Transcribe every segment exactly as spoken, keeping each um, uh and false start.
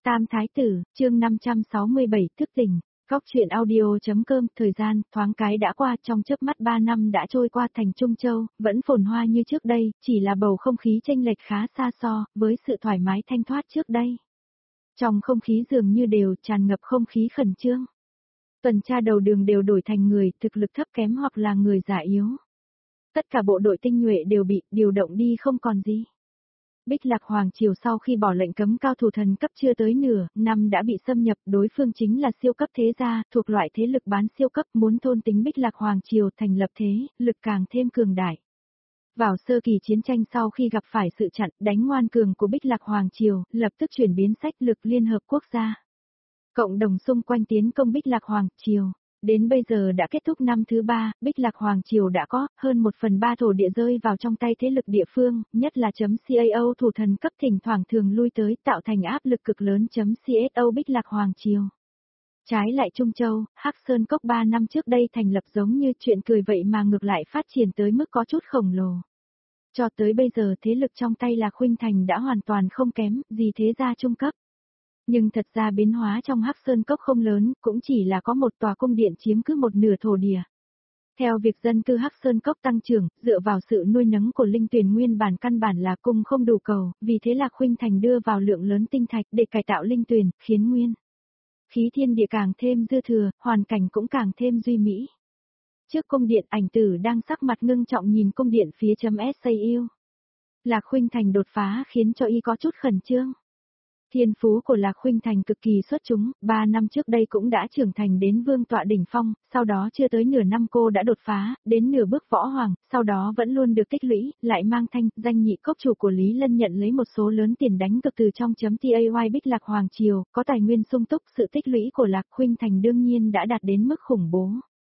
Tam Thái Tử, chương năm trăm sáu mươi bảy, thức tỉnh. Góc truyện audio.com, thời gian, thoáng cái đã qua, trong chớp mắt ba năm đã trôi qua. Thành Trung Châu, vẫn phồn hoa như trước đây, chỉ là bầu không khí chênh lệch khá xa so, với sự thoải mái thanh thoát trước đây. Trong không khí dường như đều tràn ngập không khí khẩn trương. Tuần tra đầu đường đều đổi thành người, thực lực thấp kém hoặc là người già yếu. Tất cả bộ đội tinh nhuệ đều bị điều động đi không còn gì. Bích Lạc Hoàng Triều sau khi bỏ lệnh cấm cao thủ thần cấp chưa tới nửa, năm đã bị xâm nhập, đối phương chính là siêu cấp thế gia, thuộc loại thế lực bán siêu cấp, muốn thôn tính Bích Lạc Hoàng Triều thành lập thế, lực càng thêm cường đại. Vào sơ kỳ chiến tranh sau khi gặp phải sự chặn, đánh ngoan cường của Bích Lạc Hoàng Triều, lập tức chuyển biến sách lực Liên Hợp Quốc gia. Cộng đồng xung quanh tiến công Bích Lạc Hoàng Triều. Đến bây giờ đã kết thúc năm thứ ba, Bích Lạc Hoàng Triều đã có hơn một phần ba thổ địa rơi vào trong tay thế lực địa phương, nhất là .cao thủ thần cấp thỉnh thoảng thường lui tới tạo thành áp lực cực lớn. .co Bích Lạc Hoàng Triều. Trái lại Trung Châu, Hắc Sơn Cốc ba năm trước đây thành lập giống như chuyện cười vậy mà ngược lại phát triển tới mức có chút khổng lồ. Cho tới bây giờ thế lực trong tay Lạc Khuynh Thành đã hoàn toàn không kém gì thế gia trung cấp. Nhưng thật ra biến hóa trong Hắc Sơn Cốc không lớn, cũng chỉ là có một tòa cung điện chiếm cứ một nửa thổ địa. Theo việc dân cư Hắc Sơn Cốc tăng trưởng, dựa vào sự nuôi nấng của linh tuyền nguyên bản căn bản là cung không đủ cầu, vì thế Lạc Khuynh Thành đưa vào lượng lớn tinh thạch để cải tạo linh tuyền, khiến nguyên khí thiên địa càng thêm dư thừa, hoàn cảnh cũng càng thêm duy mỹ. Trước cung điện, Ảnh Tử đang sắc mặt ngưng trọng nhìn cung điện phía .sau. Lạc Khuynh Thành đột phá khiến cho y có chút khẩn trương. Thiên phú của Lạc Khuynh Thành cực kỳ xuất chúng, ba năm trước đây cũng đã trưởng thành đến vương tọa đỉnh phong, sau đó chưa tới nửa năm cô đã đột phá, đến nửa bước võ hoàng, sau đó vẫn luôn được tích lũy, lại mang thanh, danh nhị cốc chủ của Lý Lân nhận lấy một số lớn tiền đánh cực từ trong .tay Bích Lạc Hoàng Triều, có tài nguyên sung túc, sự tích lũy của Lạc Khuynh Thành đương nhiên đã đạt đến mức khủng bố.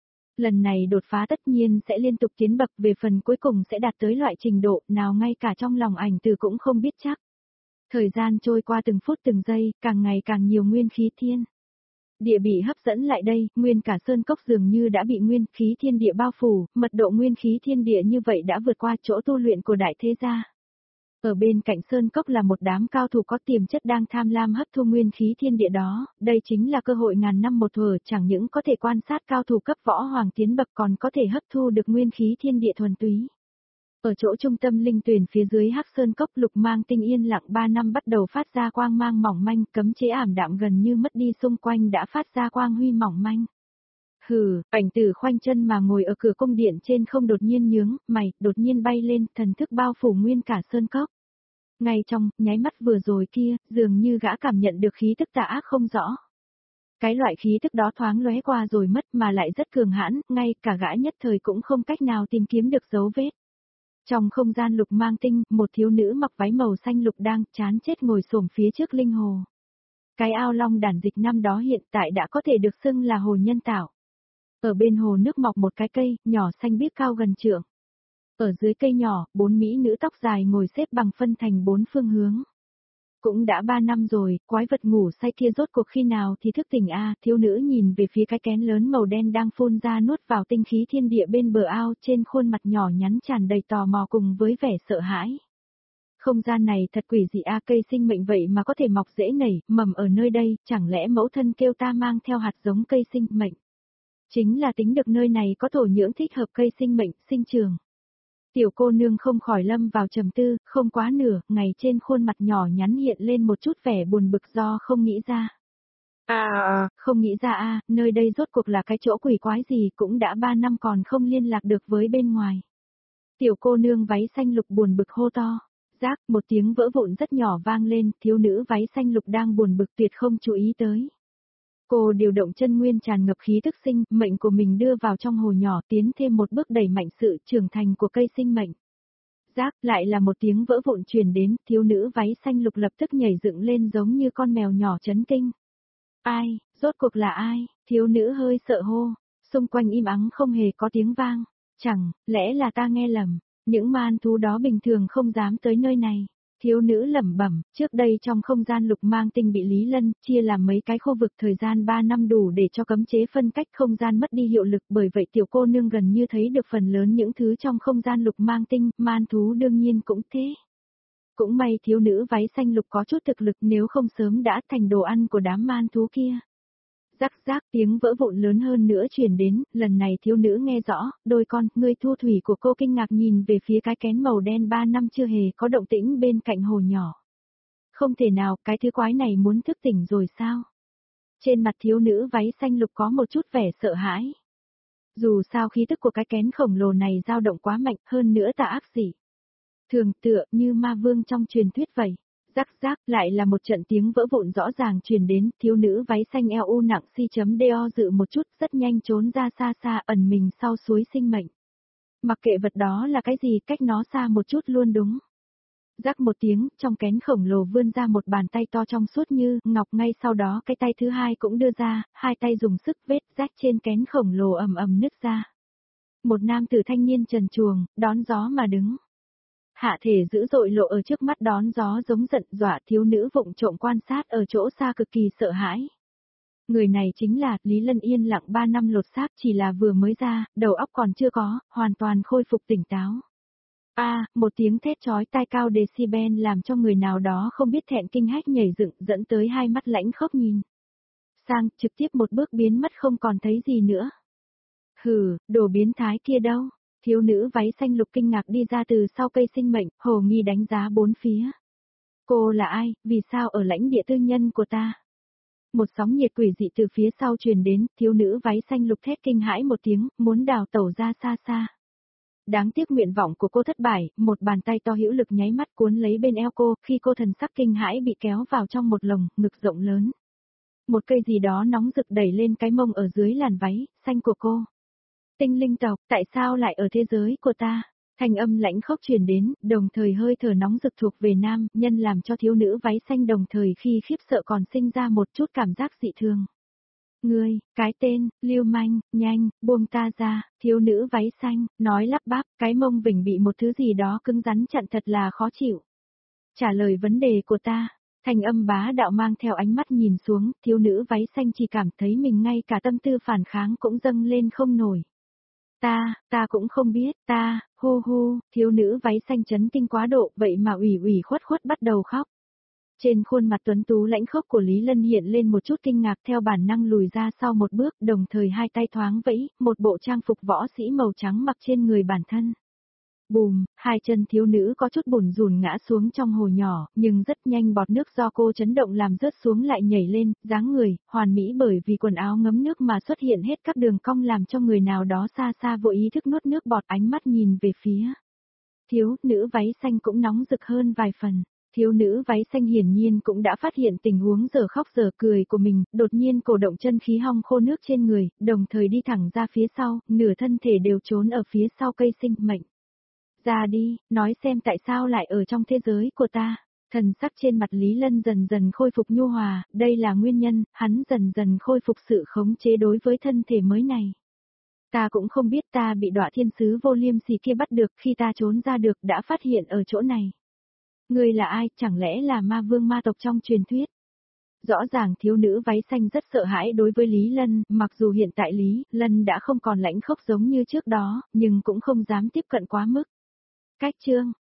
Lần này đột phá tất nhiên sẽ liên tục tiến bậc, về phần cuối cùng sẽ đạt tới loại trình độ nào ngay cả trong lòng Ảnh Tử cũng không biết chắc. Thời gian trôi qua từng phút từng giây, càng ngày càng nhiều nguyên khí thiên địa bị hấp dẫn lại đây, nguyên cả sơn cốc dường như đã bị nguyên khí thiên địa bao phủ, mật độ nguyên khí thiên địa như vậy đã vượt qua chỗ tu luyện của đại thế gia. Ở bên cạnh sơn cốc là một đám cao thủ có tiềm chất đang tham lam hấp thu nguyên khí thiên địa đó, đây chính là cơ hội ngàn năm một thuở, chẳng những có thể quan sát cao thủ cấp võ hoàng tiến bậc còn có thể hấp thu được nguyên khí thiên địa thuần túy. Ở chỗ trung tâm linh tuyền phía dưới Hắc Sơn Cốc, Lục Mang Tinh yên lặng ba năm bắt đầu phát ra quang mang mỏng manh, cấm chế ảm đạm gần như mất đi, xung quanh đã phát ra quang huy mỏng manh. Hừ, Ảnh Tử khoanh chân mà ngồi ở cửa cung điện trên không, đột nhiên nhướng mày, đột nhiên bay lên, thần thức bao phủ nguyên cả Sơn Cốc. Ngay trong nháy mắt vừa rồi kia, dường như gã cảm nhận được khí tức tà ác không rõ. Cái loại khí tức đó thoáng lóe qua rồi mất mà lại rất cường hãn, ngay cả gã nhất thời cũng không cách nào tìm kiếm được dấu vết. Trong không gian Lục Mang Tinh, một thiếu nữ mặc váy màu xanh lục đang chán chết ngồi xổm phía trước linh hồ. Cái ao long đản dịch năm đó hiện tại đã có thể được xưng là hồ nhân tạo. Ở bên hồ nước mọc một cái cây, nhỏ xanh biếc cao gần trượng. Ở dưới cây nhỏ, bốn mỹ nữ tóc dài ngồi xếp bằng phân thành bốn phương hướng. Cũng đã ba năm rồi, quái vật ngủ say kia rốt cuộc khi nào thì thức tỉnh a? À, thiếu nữ nhìn về phía cái kén lớn màu đen đang phun ra nuốt vào tinh khí thiên địa bên bờ ao, trên khuôn mặt nhỏ nhắn tràn đầy tò mò cùng với vẻ sợ hãi. Không gian này thật quỷ dị a, à, cây sinh mệnh vậy mà có thể mọc rễ nảy, mầm ở nơi đây, chẳng lẽ mẫu thân kêu ta mang theo hạt giống cây sinh mệnh? Chính là tính được nơi này có thổ nhưỡng thích hợp cây sinh mệnh sinh trường. Tiểu cô nương không khỏi lâm vào trầm tư, không quá nửa, ngày trên khuôn mặt nhỏ nhắn hiện lên một chút vẻ buồn bực do không nghĩ ra. À, à không nghĩ ra a, à, nơi đây rốt cuộc là cái chỗ quỷ quái gì, cũng đã ba năm còn không liên lạc được với bên ngoài. Tiểu cô nương váy xanh lục buồn bực hô to. Rác, một tiếng vỡ vụn rất nhỏ vang lên, thiếu nữ váy xanh lục đang buồn bực tuyệt không chú ý tới. Cô điều động chân nguyên tràn ngập khí tức sinh mệnh của mình đưa vào trong hồ nhỏ, tiến thêm một bước đẩy mạnh sự trưởng thành của cây sinh mệnh. Rác, lại là một tiếng vỡ vụn truyền đến, thiếu nữ váy xanh lục lập tức nhảy dựng lên giống như con mèo nhỏ chấn kinh. Ai, rốt cuộc là ai? Thiếu nữ hơi sợ hô, xung quanh im ắng không hề có tiếng vang. Chẳng lẽ là ta nghe lầm, những man thú đó bình thường không dám tới nơi này. Thiếu nữ lẩm bẩm, trước đây trong không gian Lục Mang Tinh bị Lý Lân chia làm mấy cái khu vực, thời gian ba năm đủ để cho cấm chế phân cách không gian mất đi hiệu lực, bởi vậy tiểu cô nương gần như thấy được phần lớn những thứ trong không gian Lục Mang Tinh, man thú đương nhiên cũng thế. Cũng may thiếu nữ váy xanh lục có chút thực lực, nếu không sớm đã thành đồ ăn của đám man thú kia. Rắc rác tiếng vỡ vụn lớn hơn nữa truyền đến, lần này thiếu nữ nghe rõ, đôi con, ngươi thu thủy của cô kinh ngạc nhìn về phía cái kén màu đen ba năm chưa hề có động tĩnh bên cạnh hồ nhỏ. Không thể nào, cái thứ quái này muốn thức tỉnh rồi sao? Trên mặt thiếu nữ váy xanh lục có một chút vẻ sợ hãi. Dù sao khí tức của cái kén khổng lồ này dao động quá mạnh, hơn nữa tà ác dị. Thường tựa như ma vương trong truyền thuyết vậy. Rắc rác lại là một trận tiếng vỡ vụn rõ ràng truyền đến, thiếu nữ váy xanh eo u nặng si chấm đo dự một chút, rất nhanh trốn ra xa xa, ẩn mình sau suối sinh mệnh. Mặc kệ vật đó là cái gì, cách nó xa một chút luôn đúng. Rắc một tiếng, trong kén khổng lồ vươn ra một bàn tay to trong suốt như ngọc, ngay sau đó cái tay thứ hai cũng đưa ra, hai tay dùng sức vết rách trên kén khổng lồ ầm ầm nứt ra. Một nam tử thanh niên trần truồng, đón gió mà đứng. Hạ thể dữ dội lộ ở trước mắt đón gió giống giận, dọa thiếu nữ vụng trộm quan sát ở chỗ xa cực kỳ sợ hãi. Người này chính là Lý Lân yên lặng ba năm lột xác, chỉ là vừa mới ra, đầu óc còn chưa có, hoàn toàn khôi phục tỉnh táo. A, à, một tiếng thét chói tai cao decibel làm cho người nào đó không biết thẹn kinh hách nhảy dựng, dẫn tới hai mắt lãnh khốc nhìn sang, trực tiếp một bước biến mất không còn thấy gì nữa. Hừ, đồ biến thái kia đâu? Thiếu nữ váy xanh lục kinh ngạc đi ra từ sau cây sinh mệnh, hồ nghi đánh giá bốn phía. Cô là ai, vì sao ở lãnh địa tư nhân của ta? Một sóng nhiệt quỷ dị từ phía sau truyền đến, thiếu nữ váy xanh lục thét kinh hãi một tiếng, muốn đào tẩu ra xa xa. Đáng tiếc nguyện vọng của cô thất bại, một bàn tay to hữu lực nháy mắt cuốn lấy bên eo cô, khi cô thần sắc kinh hãi bị kéo vào trong một lồng, ngực rộng lớn. Một cây gì đó nóng rực đẩy lên cái mông ở dưới làn váy xanh của cô. Tinh linh tộc, tại sao lại ở thế giới của ta? Thanh âm lãnh khốc truyền đến, đồng thời hơi thở nóng rực thuộc về nam, nhân làm cho thiếu nữ váy xanh đồng thời khi khiếp sợ còn sinh ra một chút cảm giác dị thường. Ngươi, cái tên, lưu manh, nhanh, buông ta ra, thiếu nữ váy xanh, nói lắp bắp, cái mông vỉnh bị một thứ gì đó cứng rắn chặn thật là khó chịu. Trả lời vấn đề của ta, thanh âm bá đạo mang theo ánh mắt nhìn xuống, thiếu nữ váy xanh chỉ cảm thấy mình ngay cả tâm tư phản kháng cũng dâng lên không nổi. Ta, ta cũng không biết, ta, hu hu, thiếu nữ váy xanh chấn kinh quá độ, vậy mà ủy ủy khuất khuất bắt đầu khóc. Trên khuôn mặt tuấn tú lãnh khốc của Lý Lân hiện lên một chút kinh ngạc, theo bản năng lùi ra sau một bước, đồng thời hai tay thoáng vẫy, một bộ trang phục võ sĩ màu trắng mặc trên người bản thân. Bùm, hai chân thiếu nữ có chút bủn rủn ngã xuống trong hồ nhỏ, nhưng rất nhanh bọt nước do cô chấn động làm rớt xuống lại nhảy lên, dáng người, hoàn mỹ bởi vì quần áo ngấm nước mà xuất hiện hết các đường cong làm cho người nào đó xa xa vô ý thức nuốt nước bọt, ánh mắt nhìn về phía. Thiếu nữ váy xanh cũng nóng rực hơn vài phần. Thiếu nữ váy xanh hiển nhiên cũng đã phát hiện tình huống giờ khóc giờ cười của mình, đột nhiên cổ động chân khí hong khô nước trên người, đồng thời đi thẳng ra phía sau, nửa thân thể đều trốn ở phía sau cây sinh mệnh. Ra đi, nói xem tại sao lại ở trong thế giới của ta. Thần sắc trên mặt Lý Lân dần dần khôi phục nhu hòa, đây là nguyên nhân, hắn dần dần khôi phục sự khống chế đối với thân thể mới này. Ta cũng không biết, ta bị Đọa Thiên Sứ Vô Liêm Sỉ kia bắt được, khi ta trốn ra được đã phát hiện ở chỗ này. Ngươi là ai, chẳng lẽ là ma vương ma tộc trong truyền thuyết? Rõ ràng thiếu nữ váy xanh rất sợ hãi đối với Lý Lân, mặc dù hiện tại Lý Lân đã không còn lãnh khốc giống như trước đó, nhưng cũng không dám tiếp cận quá mức. Cách chương